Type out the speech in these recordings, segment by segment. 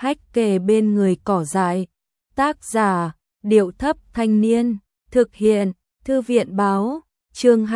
hách kề bên người cỏ dại. Tác giả, Điệu Thấp Thanh Niên. Thực hiện, Thư viện Báo. Chương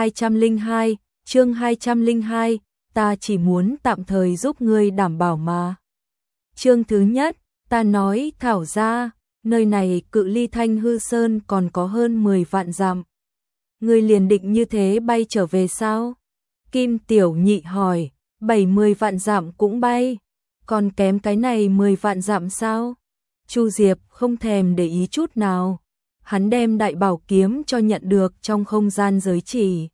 202, ta chỉ muốn tạm thời giúp ngươi đảm bảo mà. Chương thứ nhất, ta nói Thảo gia, nơi này cự ly Thanh Hư Sơn còn có hơn 10 vạn dặm. Ngươi liền định như thế bay trở về sao? Kim Tiểu Nhị hỏi, 70 vạn dặm cũng bay, còn kém cái này 10 vạn dặm sao? Chu Diệp không thèm để ý chút nào. Hắn đem đại bảo kiếm cho nhận được trong không gian giới chỉ.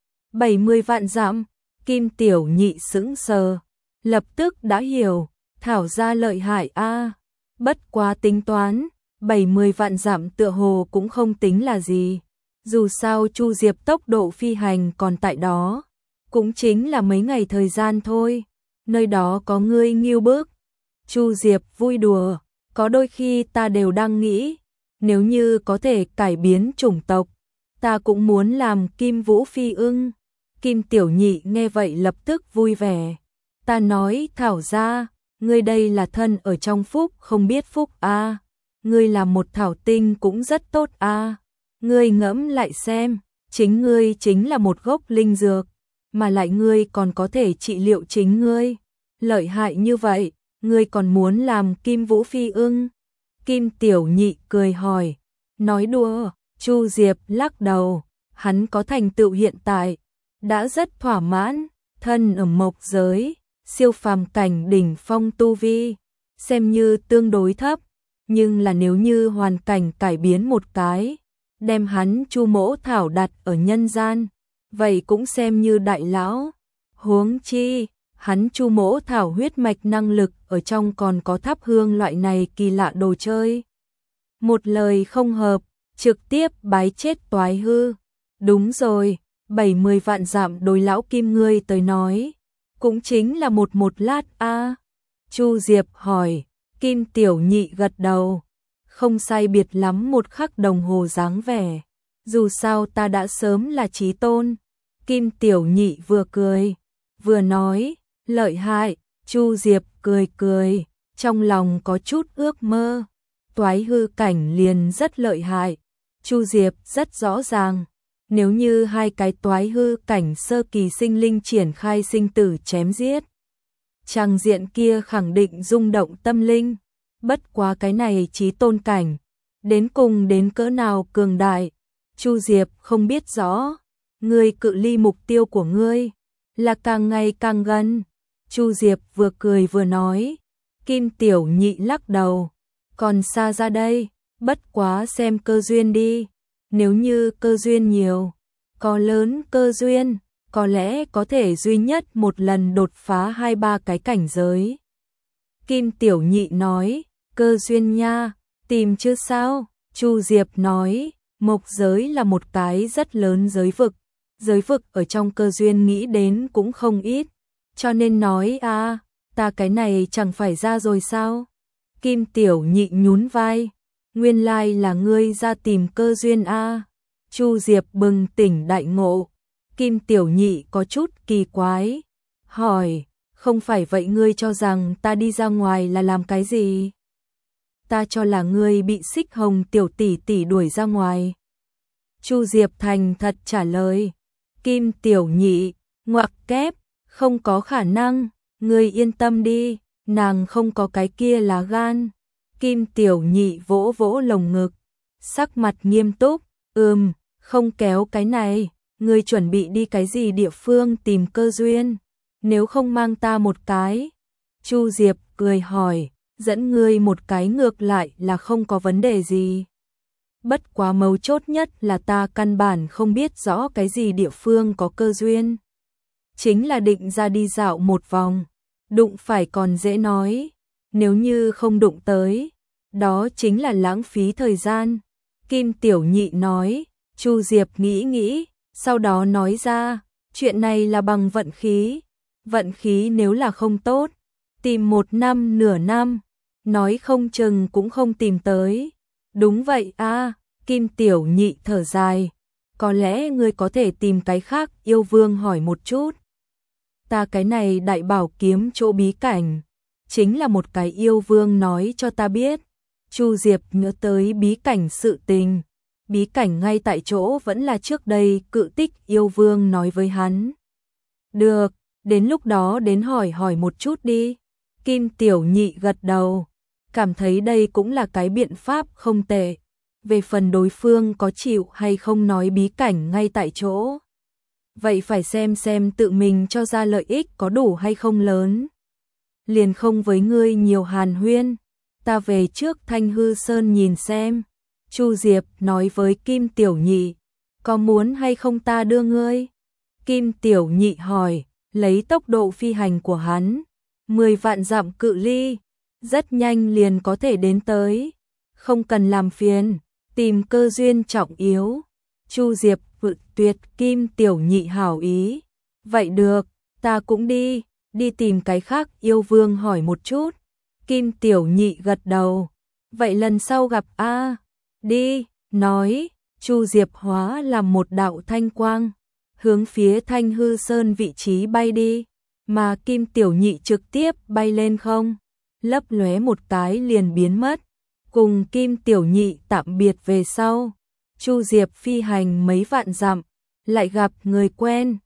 70 vạn dặm, Kim Tiểu Nhị sững sờ, lập tức đã hiểu, Thảo gia lợi hại a. Bất quá tính toán, 70 vạn dặm tựa hồ cũng không tính là gì. Dù sao Chu Diệp tốc độ phi hành còn tại đó, cũng chính là mấy ngày thời gian thôi. Nơi đó có ngươi nghiêu bức. Chu Diệp vui đùa, có đôi khi ta đều đang nghĩ, nếu như có thể cải biến chủng tộc, ta cũng muốn làm Kim Vũ Phi ưng. Kim Tiểu Nhị nghe vậy lập tức vui vẻ. Ta nói Thảo gia, ngươi đây là thân ở trong phúc không biết phúc a. Ngươi làm một thảo tinh cũng rất tốt a. Ngươi ngẫm lại xem, chính ngươi chính là một gốc linh dược, mà lại ngươi còn có thể trị liệu chính ngươi. Lợi hại như vậy, ngươi còn muốn làm Kim Vũ Phi ưng? Kim Tiểu Nhị cười hỏi. Nói đùa, Chu Diệp lắc đầu, hắn có thành tựu hiện tại, đã rất thỏa mãn, thân ở mộc giới, siêu phàm cảnh đỉnh phong tu vi, xem như tương đối thấp, nhưng là nếu như hoàn cảnh cải biến một cái, đem hắn Chu Mỗ Thảo đặt ở nhân gian, vậy cũng xem như đại lão. Huống chi, hắn Chu Mỗ Thảo huyết mạch năng lực ở trong còn có thắp hương loại này kỳ lạ đồ chơi. Một lời không hợp, trực tiếp bái chết Toái Hư. Đúng rồi, 70 vạn dặm đối lão Kim ngươi tới nói, cũng chính là một lát a. Chu Diệp hỏi. Kim Tiểu Nhị gật đầu, không sai biệt lắm một khắc đồng hồ dáng vẻ. Dù sao ta đã sớm là chí tôn. Kim Tiểu Nhị vừa cười, vừa nói, lợi hại. Chu Diệp cười cười, trong lòng có chút ước mơ. Toái hư cảnh liền rất lợi hại. Chu Diệp rất rõ ràng, nếu như hai cái toái hư cảnh sơ kỳ sinh linh triển khai sinh tử chém giết, tràng diện kia khẳng định rung động tâm linh. Bất quá cái này chí tôn cảnh, đến cùng đến cỡ nào cường đại, Chu Diệp không biết rõ. Ngươi cự ly mục tiêu của ngươi là càng ngày càng gần. Chu Diệp vừa cười vừa nói. Kim Tiểu Nhị lắc đầu, còn xa ra đây, bất quá xem cơ duyên đi. Nếu như cơ duyên nhiều, có lớn cơ duyên, có lẽ có thể duy nhất một lần đột phá 2-3 cái cảnh giới. Kim Tiểu Nhị nói, cơ duyên nha, tìm chưa sao? Chu Diệp nói, mộc giới là một cái rất lớn giới vực ở trong cơ duyên nghĩ đến cũng không ít, cho nên nói a, ta cái này chẳng phải ra rồi sao? Kim Tiểu Nhị nhún vai, nguyên lai là ngươi ra tìm cơ duyên a. Chu Diệp bừng tỉnh đại ngộ. Kim Tiểu Nhị có chút kỳ quái, hỏi, không phải vậy ngươi cho rằng ta đi ra ngoài là làm cái gì? Ta cho là ngươi bị Xích Hồng tiểu tỷ tỷ đuổi ra ngoài. Chu Diệp thành thật trả lời. Kim Tiểu Nhị ngoặc kép, không có khả năng, ngươi yên tâm đi, nàng không có cái kia lá gan. Kim Tiểu Nhị vỗ vỗ lồng ngực, sắc mặt nghiêm túc, không kéo cái này, ngươi chuẩn bị đi cái gì địa phương tìm cơ duyên, nếu không mang ta một cái. Chu Diệp cười hỏi, dẫn ngươi một cái ngược lại là không có vấn đề gì. Bất quá mấu chốt nhất là ta căn bản không biết rõ cái gì địa phương có cơ duyên. Chính là định ra đi dạo một vòng, đụng phải còn dễ nói, nếu như không đụng tới, đó chính là lãng phí thời gian. Kim Tiểu Nhị nói. Chu Diệp nghĩ nghĩ, sau đó nói ra, chuyện này là bằng vận khí. Vận khí nếu là không tốt, tìm 1 năm nửa năm, nói không chừng cũng không tìm tới. Đúng vậy a. Kim Tiểu Nhị thở dài, có lẽ ngươi có thể tìm cái khác. Yêu Vương hỏi một chút, ta cái này đại bảo kiếm chỗ bí cảnh, chính là một cái yêu vương nói cho ta biết. Chu Diệp nhớ tới bí cảnh sự tình. Bí cảnh ngay tại chỗ vẫn là trước đây Cự Tích yêu vương nói với hắn. Được, đến lúc đó đến hỏi một chút đi. Kim Tiểu Nhị gật đầu, cảm thấy đây cũng là cái biện pháp không tệ. Về phần đối phương có chịu hay không nói bí cảnh ngay tại chỗ, vậy phải xem tự mình cho ra lợi ích có đủ hay không lớn. Liền không với ngươi nhiều hàn huyên, ta về trước Thanh Hư Sơn nhìn xem. Chu Diệp nói với Kim Tiểu Nhị, có muốn hay không ta đưa ngươi? Kim Tiểu Nhị hỏi, lấy tốc độ phi hành của hắn, 10 vạn dặm cự ly, rất nhanh liền có thể đến tới, không cần làm phiền, tìm cơ duyên trọng yếu. Chu Diệp cự tuyệt Kim Tiểu Nhị hảo ý, vậy được, ta cũng đi tìm cái khác yêu vương hỏi một chút. Kim Tiểu Nhị gật đầu, vậy lần sau gặp a. Đi, nói, Chu Diệp hóa làm một đạo thanh quang, hướng phía Thanh Hư Sơn vị trí bay đi, mà Kim Tiểu Nhị trực tiếp bay lên không, lấp lóe một cái liền biến mất. Cùng Kim Tiểu Nhị tạm biệt về sau, Chu Diệp phi hành mấy vạn dặm, lại gặp người quen,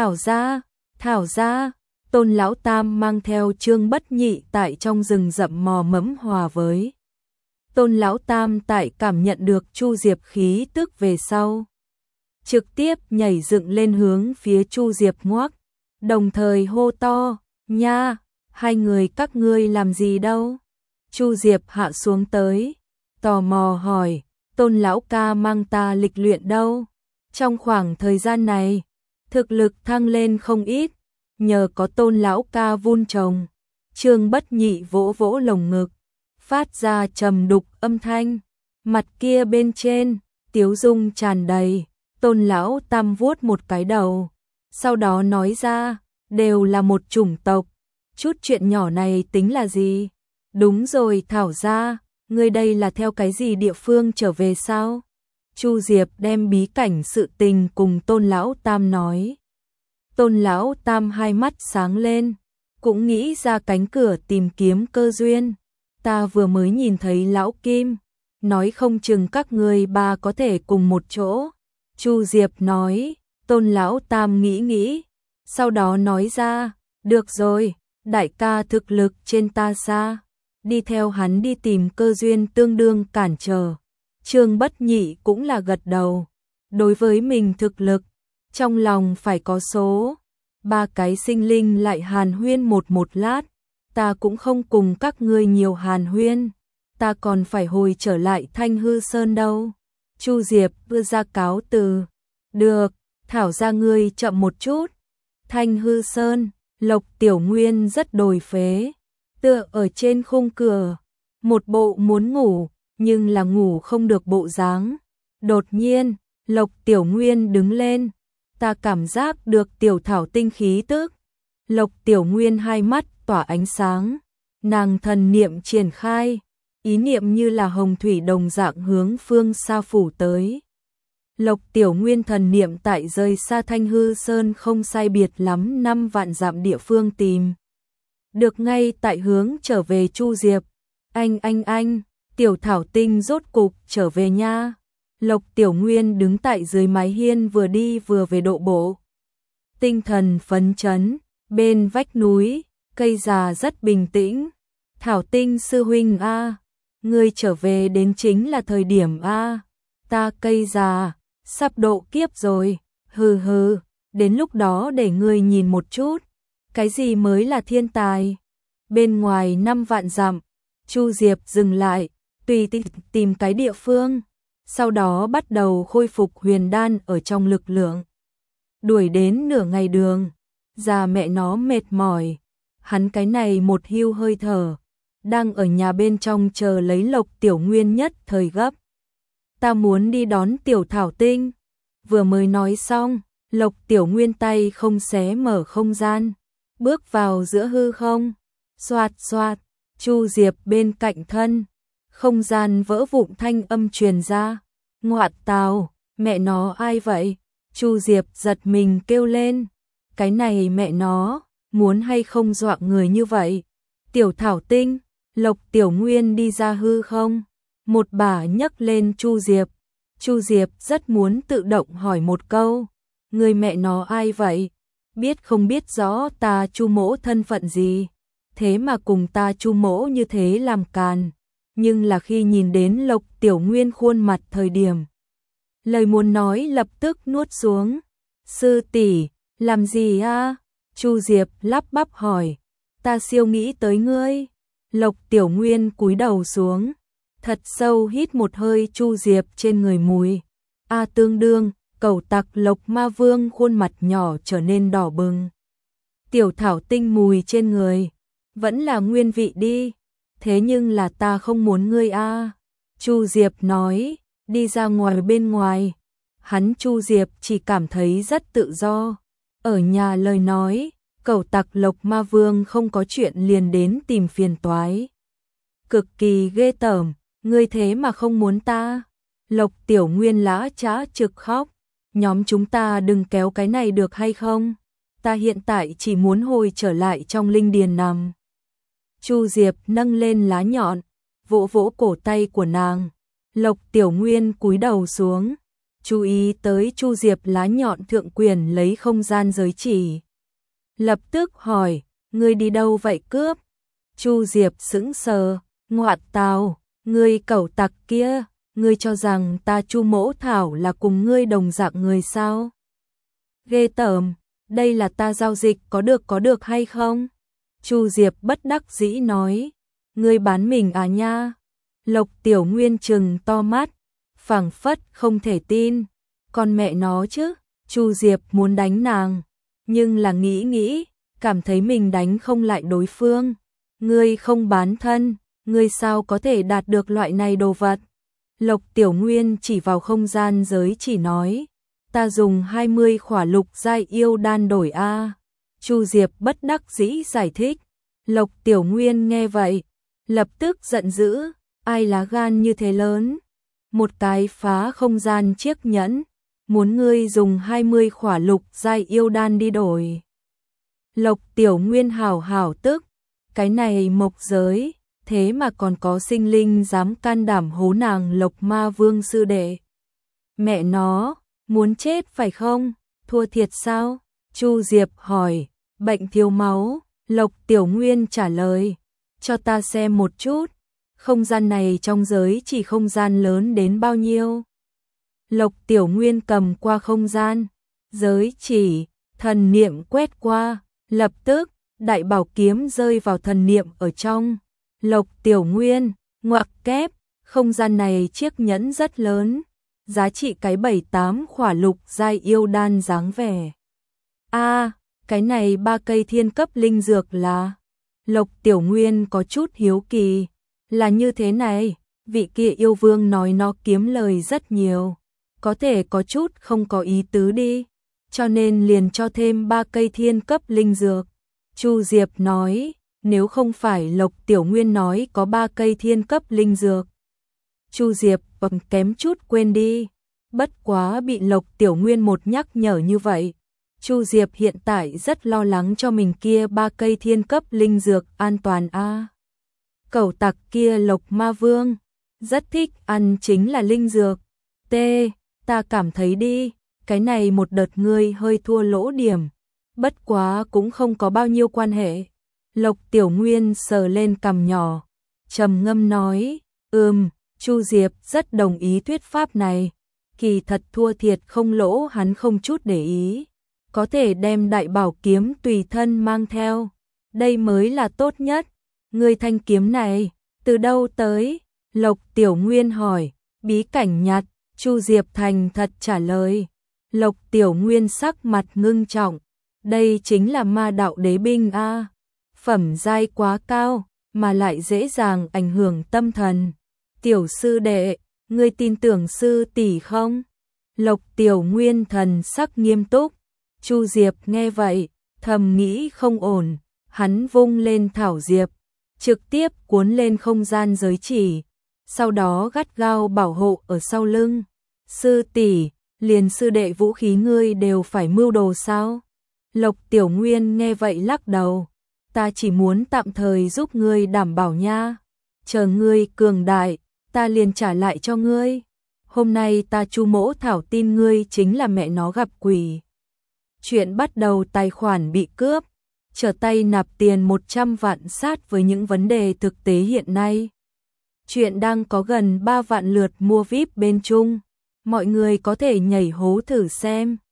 Thảo gia, Tôn lão tam mang theo Trương Bất Nhị tại trong rừng rậm mò mẫm hòa với. Tôn lão tam tại cảm nhận được Chu Diệp khí tức về sau, trực tiếp nhảy dựng lên hướng phía Chu Diệp ngoác, đồng thời hô to, nha, hai người các ngươi làm gì đâu? Chu Diệp hạ xuống tới, tò mò hỏi, Tôn lão ca mang ta lịch luyện đâu? Trong khoảng thời gian này, thực lực thăng lên không ít, nhờ có Tôn lão ca vun trồng. Trương Bất Nhị vỗ vỗ lồng ngực, phát ra trầm đục âm thanh, mặt kia bên trên, tiếu dung tràn đầy. Tôn lão tam vuốt một cái đầu, sau đó nói ra, đều là một chủng tộc, chút chuyện nhỏ này tính là gì? Đúng rồi Thảo gia, ngươi đây là theo cái gì địa phương trở về sao? Chu Diệp đem bí cảnh sự tình cùng Tôn lão tam nói. Tôn lão tam hai mắt sáng lên, cũng nghĩ ra cánh cửa tìm kiếm cơ duyên. Ta vừa mới nhìn thấy lão Kim, nói không chừng các ngươi ba có thể cùng một chỗ. Chu Diệp nói, Tôn lão tam nghĩ, sau đó nói ra, được rồi, đại ca thực lực trên ta xa, đi theo hắn đi tìm cơ duyên tương đương cản trở. Trương Bất Nhị cũng là gật đầu, đối với mình thực lực, trong lòng phải có số. Ba cái sinh linh lại hàn huyên một lát, ta cũng không cùng các ngươi nhiều hàn huyên, ta còn phải hồi trở lại Thanh Hư Sơn đâu. Chu Diệp đưa ra cáo từ, được, Thảo gia ngươi chậm một chút. Thanh Hư Sơn, Lộc Tiểu Nguyên rất đồi phế, tựa ở trên khung cửa, một bộ muốn ngủ, nhưng là ngủ không được bộ dáng. Đột nhiên, Lộc Tiểu Nguyên đứng lên, ta cảm giác được Tiểu Thảo tinh khí tức. Lộc Tiểu Nguyên hai mắt tỏa ánh sáng, nàng thần niệm triển khai, ý niệm như là hồng thủy đồng dạng hướng phương xa phủ tới. Lộc Tiểu Nguyên thần niệm tại rời xa Thanh Hư Sơn không sai biệt lắm 5 vạn dặm địa phương tìm được ngay tại hướng trở về Chu Diệp. Anh, Tiểu Thảo tinh rốt cục trở về nha. Lộc Tiểu Nguyên đứng tại dưới mái hiên vừa đi vừa về độ bộ, tinh thần phấn chấn. Bên vách núi, cây già rất bình tĩnh. Thảo tinh sư huynh a, ngươi trở về đến chính là thời điểm a. Ta cây già, sắp độ kiếp rồi, hừ, đến lúc đó để ngươi nhìn một chút, cái gì mới là thiên tài. Bên ngoài 5 vạn dặm, Chu Diệp dừng lại, tùy tìm cái địa phương, sau đó bắt đầu khôi phục huyền đan ở trong lực lượng. Đuổi đến nửa ngày đường, già mẹ nó mệt mỏi, hắn cái này một hưu hơi thở, đang ở nhà bên trong chờ lấy Lộc Tiểu Nguyên nhất thời gấp. Ta muốn đi đón Tiểu Thảo tinh. Vừa mới nói xong, Lộc Tiểu Nguyên tay không xé mở không gian, bước vào giữa hư không. Xoạt, Chu Diệp bên cạnh thân, không gian vỡ vụn thanh âm truyền ra. Ngoạt tào, mẹ nó ai vậy? Chu Diệp giật mình kêu lên. Cái này mẹ nó, muốn hay không dọa người như vậy? Tiểu Thảo Tinh, Lộc Tiểu Nguyên đi ra hư không, một bà nhấc lên Chu Diệp. Chu Diệp rất muốn tự động hỏi một câu, người mẹ nó ai vậy? Biết không biết rõ ta Chu mỗ thân phận gì, thế mà cùng ta Chu mỗ như thế làm càn. Nhưng là khi nhìn đến Lộc Tiểu Nguyên khuôn mặt thời điểm, lời muốn nói lập tức nuốt xuống. Sư tỷ, làm gì a? Chu Diệp lắp bắp hỏi. Ta siêu nghĩ tới ngươi. Lộc Tiểu Nguyên cúi đầu xuống, thật sâu hít một hơi Chu Diệp trên người mùi. A tương đương, cẩu tặc Lộc Ma Vương khuôn mặt nhỏ trở nên đỏ bừng. Tiểu Thảo Tinh mùi trên người, vẫn là nguyên vị đi. Thế nhưng là ta không muốn ngươi a. Chu Diệp nói, đi ra ngoài bên ngoài. Hắn Chu Diệp chỉ cảm thấy rất tự do. Ở nhà lời nói, cẩu tặc Lộc Ma Vương không có chuyện liền đến tìm phiền toái. Cực kỳ ghê tởm, ngươi thế mà không muốn ta. Lộc Tiểu Nguyên lã chã trực khóc. Nhóm chúng ta đừng kéo cái này được hay không? Ta hiện tại chỉ muốn hồi trở lại trong linh điền nằm. Chu Diệp nâng lên lá nhọn, vỗ vỗ cổ tay của nàng. Lộc Tiểu Nguyên cúi đầu xuống, chú ý tới Chu Diệp lá nhọn thượng quyền lấy không gian giới chỉ. Lập tức hỏi, ngươi đi đâu vậy cướp? Chu Diệp sững sờ, ngoạn tào, ngươi cẩu tặc kia, ngươi cho rằng ta Chu mỗ thảo là cùng ngươi đồng dạng người sao? Ghê tởm, đây là ta giao dịch có được hay không? Chu Diệp bất đắc dĩ nói, ngươi bán mình à nha? Lộc Tiểu Nguyên trừng to mắt, phảng phất không thể tin, con mẹ nó chứ. Chu Diệp muốn đánh nàng, nhưng là nghĩ, cảm thấy mình đánh không lại đối phương. Ngươi không bán thân, ngươi sao có thể đạt được loại này đồ vật? Lộc Tiểu Nguyên chỉ vào không gian giới chỉ nói, ta dùng 20 khỏa lục giai yêu đan đổi a. Chu Diệp bất đắc dĩ giải thích. Lộc Tiểu Nguyên nghe vậy, lập tức giận dữ, ai lá gan như thế lớn, một cái phá không gian chiếc nhẫn, muốn ngươi dùng 20 khỏa lục giai yêu đan đi đổi. Lộc Tiểu Nguyên hảo tức, cái này mộc giới, thế mà còn có sinh linh dám can đảm hố nàng Lộc Ma Vương sư đệ. Mẹ nó, muốn chết phải không? Thua thiệt sao? Chu Diệp hỏi. Bệnh thiếu máu. Lộc Tiểu Nguyên trả lời, cho ta xem một chút, không gian này trong giới chỉ không gian lớn đến bao nhiêu? Lộc Tiểu Nguyên cầm qua không gian, giới chỉ, thần niệm quét qua, lập tức, đại bảo kiếm rơi vào thần niệm ở trong. Lộc Tiểu Nguyên, ngoặc kép, không gian này chiếc nhẫn rất lớn, giá trị cái 7-8 khỏa lục giai yêu đan dáng vẻ. A, cái này 3 cây thiên cấp linh dược là? Lộc Tiểu Nguyên có chút hiếu kỳ, là như thế này, vị kia yêu vương nói nó kiếm lời rất nhiều, có thể có chút không có ý tứ đi, cho nên liền cho thêm 3 cây thiên cấp linh dược. Chu Diệp nói, nếu không phải Lộc Tiểu Nguyên nói có 3 cây thiên cấp linh dược, Chu Diệp còn kém chút quên đi, bất quá bị Lộc Tiểu Nguyên một nhắc nhở như vậy. Chu Diệp hiện tại rất lo lắng cho mình kia 3 cây thiên cấp linh dược an toàn a. Cẩu tặc kia Lộc Ma Vương rất thích ăn chính là linh dược. T, ta cảm thấy đi, cái này một đợt ngươi hơi thua lỗ điểm, bất quá cũng không có bao nhiêu quan hệ. Lộc Tiểu Nguyên sờ lên cằm nhỏ, trầm ngâm nói, Chu Diệp rất đồng ý thuyết pháp này, kỳ thật thua thiệt không lỗ hắn không chút để ý. Có thể đem đại bảo kiếm tùy thân mang theo, đây mới là tốt nhất. Ngươi thanh kiếm này, từ đâu tới? Lộc Tiểu Nguyên hỏi. Bí cảnh nhặt. Chu Diệp thành thật trả lời. Lộc Tiểu Nguyên sắc mặt ngưng trọng, đây chính là ma đạo đế binh a, phẩm giai quá cao, mà lại dễ dàng ảnh hưởng tâm thần. Tiểu sư đệ, ngươi tin tưởng sư tỷ không? Lộc Tiểu Nguyên thần sắc nghiêm túc. Chu Diệp nghe vậy, thầm nghĩ không ổn, hắn vung lên thảo diệp, trực tiếp cuốn lên không gian giới chỉ, sau đó gắt gao bảo hộ ở sau lưng. Sư tỷ, liền sư đệ vũ khí ngươi đều phải mưu đồ sao? Lộc Tiểu Nguyên nghe vậy lắc đầu, ta chỉ muốn tạm thời giúp ngươi đảm bảo nha. Chờ ngươi cường đại, ta liền trả lại cho ngươi. Hôm nay ta Chu Mỗ Thảo tin ngươi chính là mẹ nó gặp quỷ. Chuyện bắt đầu tài khoản bị cướp, trở tay nạp tiền 100 vạn sát với những vấn đề thực tế hiện nay. Chuyện đang có gần 3 vạn lượt mua VIP bên Trung. Mọi người có thể nhảy hố thử xem.